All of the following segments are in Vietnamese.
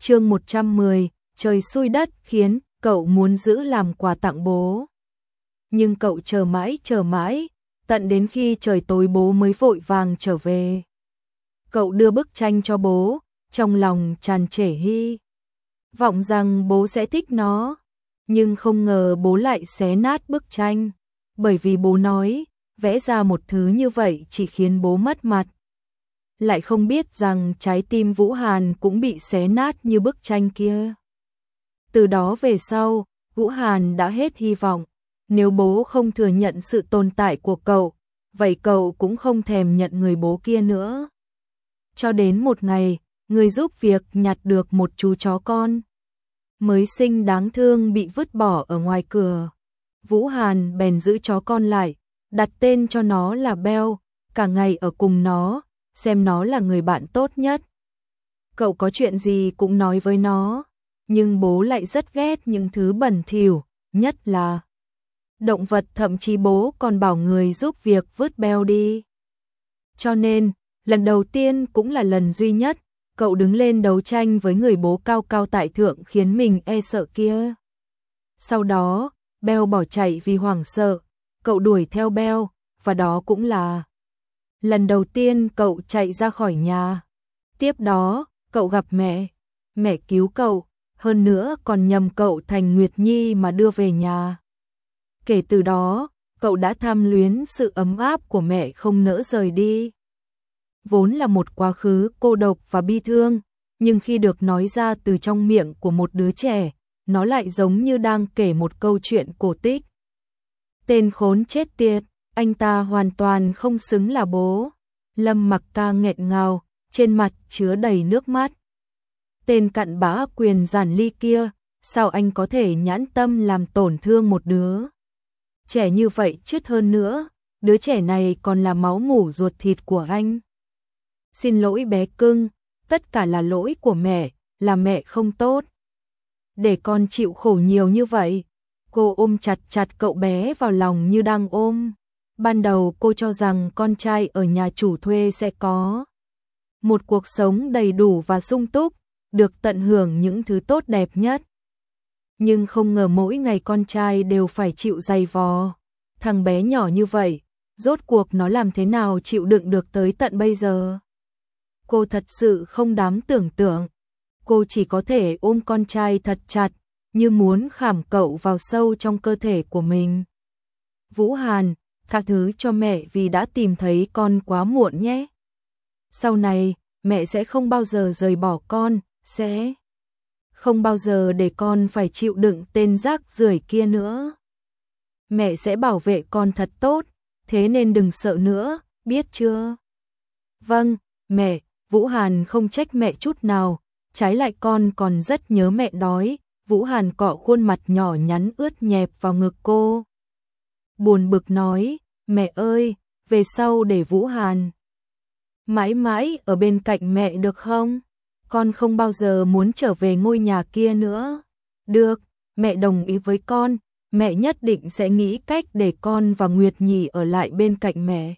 Chương 110, trời xui đất khiến, cậu muốn giữ làm quà tặng bố. Nhưng cậu chờ mãi, tận đến khi trời tối bố mới vội vàng trở về. Cậu đưa bức tranh cho bố, trong lòng tràn trề hy vọng rằng bố sẽ thích nó, nhưng không ngờ bố lại xé nát bức tranh, bởi vì bố nói, vẽ ra một thứ như vậy chỉ khiến bố mất mặt. Lại không biết rằng trái tim Vũ Hàn cũng bị xé nát như bức tranh kia. Từ đó về sau, Vũ Hàn đã hết hy vọng, nếu bố không thừa nhận sự tồn tại của cậu, vậy cậu cũng không thèm nhận người bố kia nữa. Cho đến một ngày, người giúp việc nhặt được một chú chó con mới sinh đáng thương bị vứt bỏ ở ngoài cửa. Vũ Hàn bèn giữ chó con lại, đặt tên cho nó là Beo, cả ngày ở cùng nó, xem nó là người bạn tốt nhất. Cậu có chuyện gì cũng nói với nó, nhưng bố lại rất ghét những thứ bẩn thỉu, nhất là động vật, thậm chí bố còn bảo người giúp việc vứt Beo đi. Cho nên, lần đầu tiên cũng là lần duy nhất, cậu đứng lên đấu tranh với người bố cao cao tại thượng khiến mình e sợ kia. Sau đó, Beo bỏ chạy vì hoảng sợ, cậu đuổi theo Beo, và đó cũng là lần đầu tiên cậu chạy ra khỏi nhà. Tiếp đó, cậu gặp mẹ cứu cậu, hơn nữa còn nhầm cậu thành Nguyệt Nhi mà đưa về nhà. Kể từ đó, cậu đã tham luyến sự ấm áp của mẹ không nỡ rời đi. Vốn là một quá khứ cô độc và bi thương, nhưng khi được nói ra từ trong miệng của một đứa trẻ, nó lại giống như đang kể một câu chuyện cổ tích. Tên khốn chết tiệt, anh ta hoàn toàn không xứng là bố. Lâm Mặc Ca nghẹn ngào, trên mặt chứa đầy nước mắt. Tên cặn bã Quyền Giản Ly kia, sao anh có thể nhẫn tâm làm tổn thương một đứa trẻ như vậy chứ, hơn nữa, đứa trẻ này còn là máu mủ ruột thịt của anh. Xin lỗi bé cưng, tất cả là lỗi của mẹ, là mẹ không tốt. Để con chịu khổ nhiều như vậy. Cô ôm chặt chặt cậu bé vào lòng như đang ôm. Ban đầu cô cho rằng con trai ở nhà chủ thuê sẽ có một cuộc sống đầy đủ và sung túc, được tận hưởng những thứ tốt đẹp nhất. Nhưng không ngờ mỗi ngày con trai đều phải chịu dày vò. Thằng bé nhỏ như vậy, rốt cuộc nó làm thế nào chịu đựng được tới tận bây giờ? Cô thật sự không dám tưởng tượng. Cô chỉ có thể ôm con trai thật chặt, như muốn khảm cậu vào sâu trong cơ thể của mình. Vũ Hàn, tha thứ cho mẹ vì đã tìm thấy con quá muộn nhé. Sau này, mẹ sẽ không bao giờ rời bỏ con, sẽ không bao giờ để con phải chịu đựng tên rác rưởi kia nữa. Mẹ sẽ bảo vệ con thật tốt, thế nên đừng sợ nữa, biết chưa? Vâng, mẹ. Vũ Hàn không trách mẹ chút nào, trái lại con còn rất nhớ mẹ đói. Vũ Hàn cọ khuôn mặt nhỏ nhắn ướt nhẹp vào ngực cô. Buồn bực nói, mẹ ơi, về sau để Vũ Hàn mãi mãi ở bên cạnh mẹ được không? Con không bao giờ muốn trở về ngôi nhà kia nữa. Được, mẹ đồng ý với con, mẹ nhất định sẽ nghĩ cách để con và Nguyệt Nhi ở lại bên cạnh mẹ.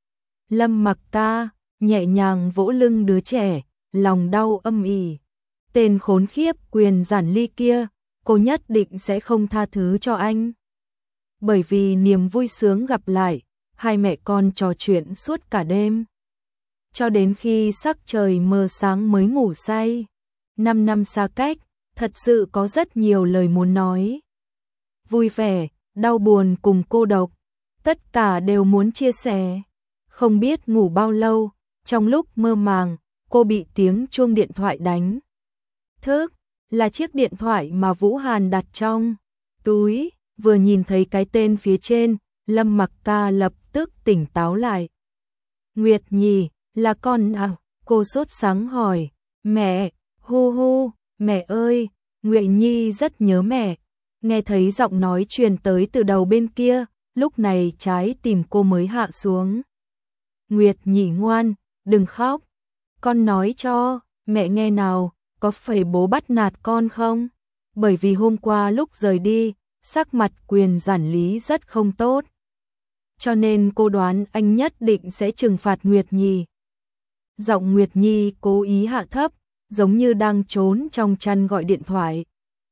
Lâm Mặc Ca nhẹ nhàng vỗ lưng đứa trẻ, lòng đau âm ỉ. Tên khốn khiếp Quyền Giản Ly kia, cô nhất định sẽ không tha thứ cho anh. Bởi vì niềm vui sướng gặp lại, hai mẹ con trò chuyện suốt cả đêm. Cho đến khi sắc trời mờ sáng mới ngủ say. 5 năm xa cách, thật sự có rất nhiều lời muốn nói. Vui vẻ, đau buồn cùng cô độc, tất cả đều muốn chia sẻ. Không biết ngủ bao lâu, trong lúc mơ màng, cô bị tiếng chuông điện thoại đánh thức, là chiếc điện thoại mà Vũ Hàn đặt trong túi. Vừa nhìn thấy cái tên phía trên, Lâm Mặc Ca lập tức tỉnh táo lại. Nguyệt Nhi, là con à? Cô sốt sắng hỏi. Mẹ, hu hu, mẹ ơi, Nguyệt Nhi rất nhớ mẹ. Nghe thấy giọng nói truyền tới từ đầu bên kia, lúc này trái tim cô mới hạ xuống. Nguyệt Nhi ngoan, đừng khóc. Con nói cho mẹ nghe nào, có phải bố bắt nạt con không? Bởi vì hôm qua lúc rời đi, sắc mặt Quyền Giản Lý rất không tốt. Cho nên cô đoán anh nhất định sẽ trừng phạt Nguyệt Nhi. Giọng Nguyệt Nhi cố ý hạ thấp, giống như đang trốn trong chăn gọi điện thoại.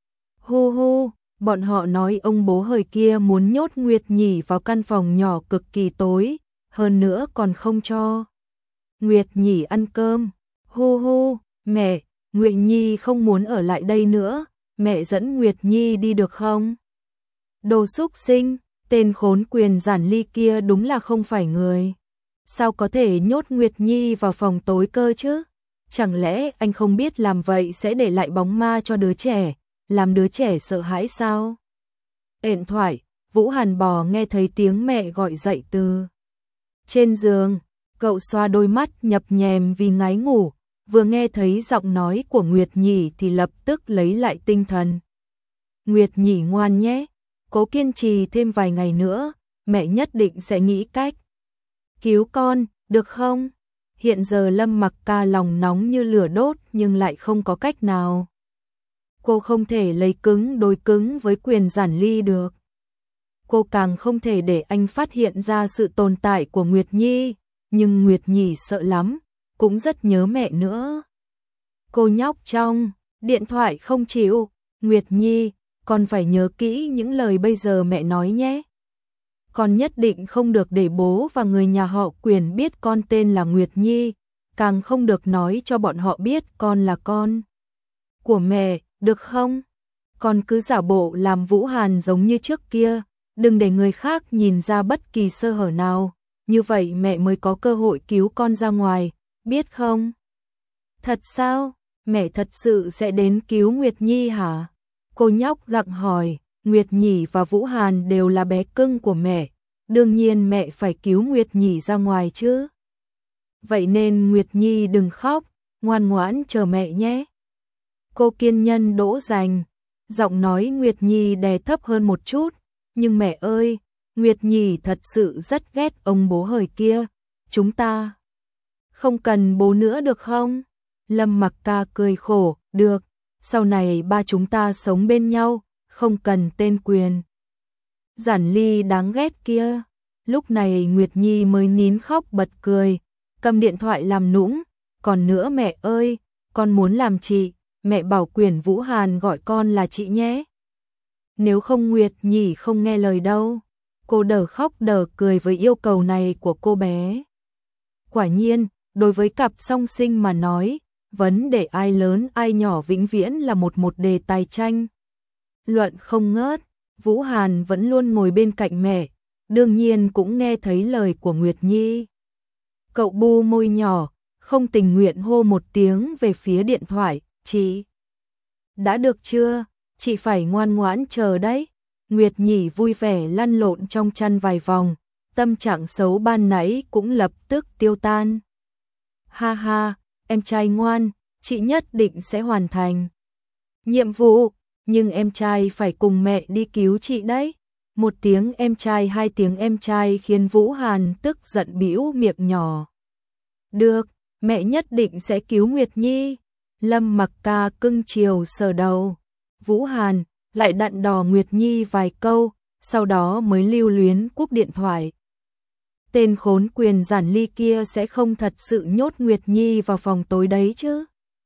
Hu hu, bọn họ nói ông bố hời kia muốn nhốt Nguyệt Nhỉ vào căn phòng nhỏ cực kỳ tối, hơn nữa còn không cho Nguyệt Nhỉ ăn cơm. Hu hu, mẹ, Nguyệt Nhi không muốn ở lại đây nữa, mẹ dẫn Nguyệt Nhi đi được không? Đồ xúc sinh, tên khốn quyền giản ly kia đúng là không phải người. Sao có thể nhốt Nguyệt Nhi vào phòng tối cơ chứ? Chẳng lẽ anh không biết làm vậy sẽ để lại bóng ma cho đứa trẻ, làm đứa trẻ sợ hãi sao? Điện thoại, Vũ Hàn Bò nghe thấy tiếng mẹ gọi dậy từ trên giường, cậu xoa đôi mắt nhập nhèm vì ngái ngủ, vừa nghe thấy giọng nói của Nguyệt Nhỉ thì lập tức lấy lại tinh thần. Nguyệt Nhỉ ngoan nhé, cố kiên trì thêm vài ngày nữa, mẹ nhất định sẽ nghĩ cách cứu con, được không? Hiện giờ Lâm Mặc Ca lòng nóng như lửa đốt nhưng lại không có cách nào. Cô không thể lấy cứng đối cứng với quyền giản ly được. Cô càng không thể để anh phát hiện ra sự tồn tại của Nguyệt Nhi, nhưng Nguyệt Nhỉ sợ lắm, cũng rất nhớ mẹ nữa. Cô nhóc trong điện thoại không chịu, Nguyệt Nhi, con phải nhớ kỹ những lời bây giờ mẹ nói nhé. Con nhất định không được để bố và người nhà họ Quyền biết con tên là Nguyệt Nhi, càng không được nói cho bọn họ biết con là con của mẹ, được không? Con cứ giả bộ làm Vũ Hàn giống như trước kia, đừng để người khác nhìn ra bất kỳ sơ hở nào, như vậy mẹ mới có cơ hội cứu con ra ngoài, biết không? Thật sao? Mẹ thật sự sẽ đến cứu Nguyệt Nhi hả? Cô nhóc gặng hỏi. Nguyệt Nhỉ và Vũ Hàn đều là bé cưng của mẹ, đương nhiên mẹ phải cứu Nguyệt Nhỉ ra ngoài chứ. Vậy nên Nguyệt Nhi đừng khóc, ngoan ngoãn chờ mẹ nhé. Cô kiên nhẫn dỗ dành, giọng nói Nguyệt Nhi đè thấp hơn một chút, nhưng mẹ ơi, Nguyệt Nhỉ thật sự rất ghét ông bố hời kia, chúng ta không cần bố nữa được không? Lâm Mặc Ca cười khổ, được, sau này ba chúng ta sống bên nhau, không cần tên quyền giản ly đáng ghét kia. Lúc này Nguyệt Nhi mới nín khóc bật cười, cầm điện thoại làm nũng, còn nữa mẹ ơi, con muốn làm chị, mẹ bảo Quyền Vũ Hàn gọi con là chị nhé. Nếu không Nguyệt Nhi không nghe lời đâu. Cô đờ khóc đờ cười với yêu cầu này của cô bé. Quả nhiên, đối với cặp song sinh mà nói, vấn đề ai lớn ai nhỏ vĩnh viễn là một đề tài tranh luận không ngớt. Vũ Hàn vẫn luôn ngồi bên cạnh mẹ, đương nhiên cũng nghe thấy lời của Nguyệt Nhi. Cậu bu môi nhỏ, không tình nguyện hô một tiếng về phía điện thoại, chị. Đã được chưa, chị phải ngoan ngoãn chờ đấy. Nguyệt Nhỉ vui vẻ lăn lộn trong chăn vài vòng, tâm trạng xấu ban nãy cũng lập tức tiêu tan. Ha ha, em trai ngoan, chị nhất định sẽ hoàn thành nhiệm vụ. Nhưng em trai phải cùng mẹ đi cứu chị đấy. Một tiếng em trai hai tiếng em trai khiến Vũ Hàn tức giận bĩu miệng nhỏ. Được, mẹ nhất định sẽ cứu Nguyệt Nhi. Lâm Mặc Ca cưng chiều sờ đầu Vũ Hàn, lại dặn dò Nguyệt Nhi vài câu, sau đó mới lưu luyến cúp điện thoại. Tên khốn quyền giản ly kia sẽ không thật sự nhốt Nguyệt Nhi vào phòng tối đấy chứ.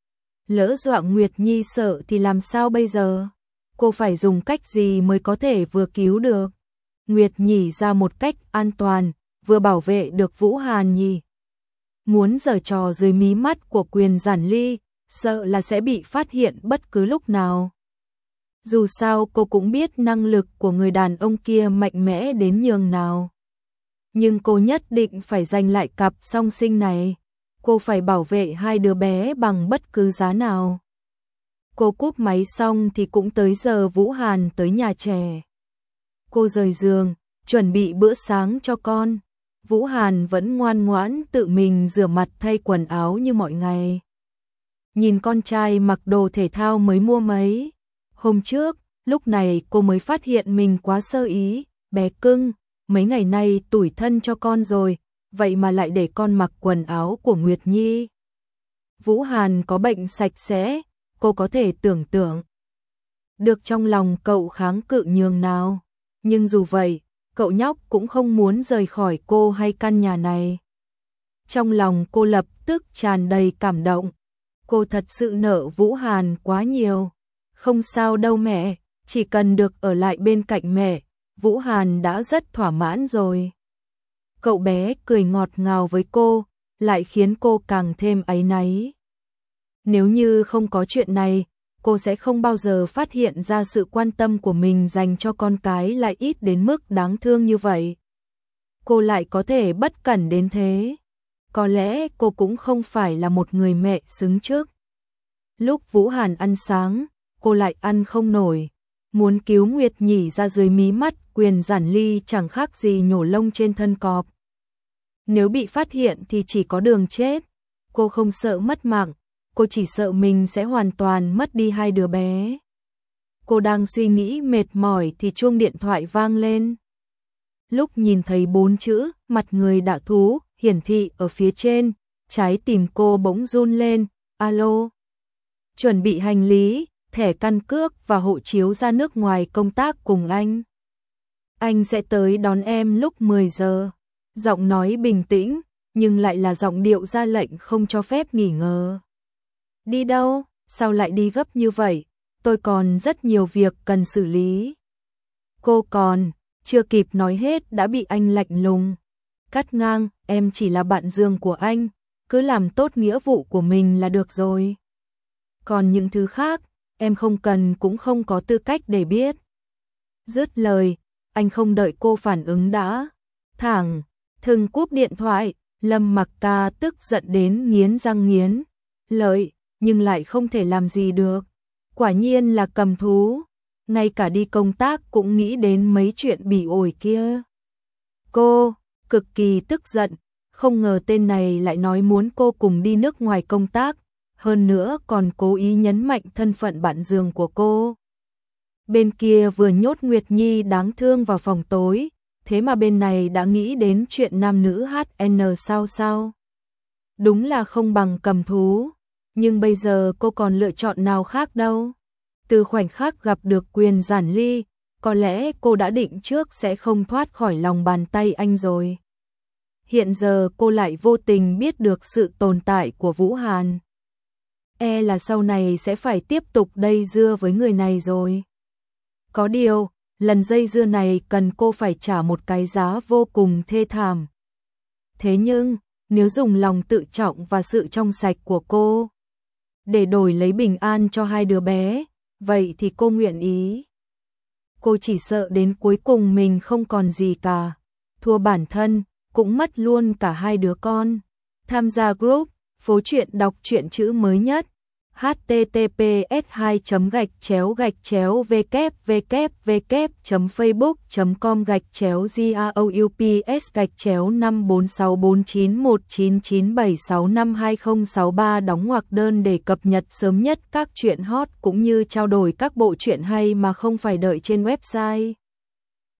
Lỡ dọa Nguyệt Nhi sợ thì làm sao bây giờ? Cô phải dùng cách gì mới có thể vừa cứu được Nguyệt Nhỉ ra một cách an toàn, vừa bảo vệ được Vũ Hàn nhỉ? Muốn giở trò dưới mí mắt của quyền giản ly, sợ là sẽ bị phát hiện bất cứ lúc nào. Dù sao cô cũng biết năng lực của người đàn ông kia mạnh mẽ đến nhường nào. Nhưng cô nhất định phải giành lại cặp song sinh này. Cô phải bảo vệ hai đứa bé bằng bất cứ giá nào. Cô cúp máy xong thì cũng tới giờ Vũ Hàn tới nhà trẻ. Cô rời giường, chuẩn bị bữa sáng cho con. Vũ Hàn vẫn ngoan ngoãn tự mình rửa mặt thay quần áo như mọi ngày. Nhìn con trai mặc đồ thể thao mới mua mấy hôm trước, lúc này cô mới phát hiện mình quá sơ ý. Bé cưng, mấy ngày nay tủi thân cho con rồi, vậy mà lại để con mặc quần áo của Nguyệt Nhi. Vũ Hàn có bệnh sạch sẽ, cô có thể tưởng tượng được trong lòng cậu kháng cự nhường nào. Nhưng dù vậy, cậu nhóc cũng không muốn rời khỏi cô hay căn nhà này. Trong lòng cô lập tức tràn đầy cảm động. Cô thật sự nợ Vũ Hàn quá nhiều. Không sao đâu mẹ, chỉ cần được ở lại bên cạnh mẹ, Vũ Hàn đã rất thỏa mãn rồi. Cậu bé cười ngọt ngào với cô, lại khiến cô càng thêm áy náy. Nếu như không có chuyện này, cô sẽ không bao giờ phát hiện ra sự quan tâm của mình dành cho con cái lại ít đến mức đáng thương như vậy. Cô lại có thể bất cẩn đến thế. Có lẽ cô cũng không phải là một người mẹ xứng trước. Lúc Vũ Hàn ăn sáng, cô lại ăn không nổi. Muốn cứu Nguyệt Nhỉ ra dưới mí mắt, Quyền Giản Ly chẳng khác gì nhổ lông trên thân cọp. Nếu bị phát hiện thì chỉ có đường chết. Cô không sợ mất mạng, cô chỉ sợ mình sẽ hoàn toàn mất đi hai đứa bé. Cô đang suy nghĩ mệt mỏi thì chuông điện thoại vang lên. Lúc nhìn thấy 4 chữ mặt người đạ thú hiển thị ở phía trên, trái tim cô bỗng run lên. Alo. Chuẩn bị hành lý, thẻ căn cước và hộ chiếu ra nước ngoài công tác cùng anh. Anh sẽ tới đón em lúc 10 giờ. Giọng nói bình tĩnh, nhưng lại là giọng điệu ra lệnh không cho phép nghỉ ngờ. Đi đâu? Sao lại đi gấp như vậy? Tôi còn rất nhiều việc cần xử lý. Cô còn chưa kịp nói hết đã bị anh lạnh lùng cắt ngang. Em chỉ là bạn giường của anh, cứ làm tốt nghĩa vụ của mình là được rồi. Còn những thứ khác, em không cần cũng không có tư cách để biết. Dứt lời, anh không đợi cô phản ứng đã thẳng thừng cúp điện thoại. Lâm Mặc Ca tức giận đến nghiến răng nghiến lợi, nhưng lại không thể làm gì được. Quả nhiên là cầm thú, ngay cả đi công tác cũng nghĩ đến mấy chuyện bỉ ổi kia. Cô cực kỳ tức giận, không ngờ tên này lại nói muốn cô cùng đi nước ngoài công tác, hơn nữa còn cố ý nhấn mạnh thân phận bạn giường của cô. Bên kia vừa nhốt Nguyệt Nhi đáng thương vào phòng tối, thế mà bên này đã nghĩ đến chuyện nam nữ HN sao. Đúng là không bằng cầm thú, nhưng bây giờ cô còn lựa chọn nào khác đâu. Từ khoảnh khắc gặp được Quyền Giản Ly, có lẽ cô đã định trước sẽ không thoát khỏi lòng bàn tay anh rồi. Hiện giờ cô lại vô tình biết được sự tồn tại của Vũ Hàn. E là sau này sẽ phải tiếp tục dây dưa với người này rồi. Có điều, lần dây dưa này cần cô phải trả một cái giá vô cùng thê thảm. Thế nhưng, nếu dùng lòng tự trọng và sự trong sạch của cô để đổi lấy bình an cho hai đứa bé, vậy thì cô nguyện ý. Cô chỉ sợ đến cuối cùng mình không còn gì cả, thua bản thân, cũng mất luôn cả hai đứa con. Tham gia group Phố Chuyện đọc truyện chữ mới nhất. https://www.facebook.com/groups/546491997652063 đóng ngoặc đơn để cập nhật sớm nhất các truyện hot cũng như trao đổi các bộ truyện hay mà không phải đợi trên website.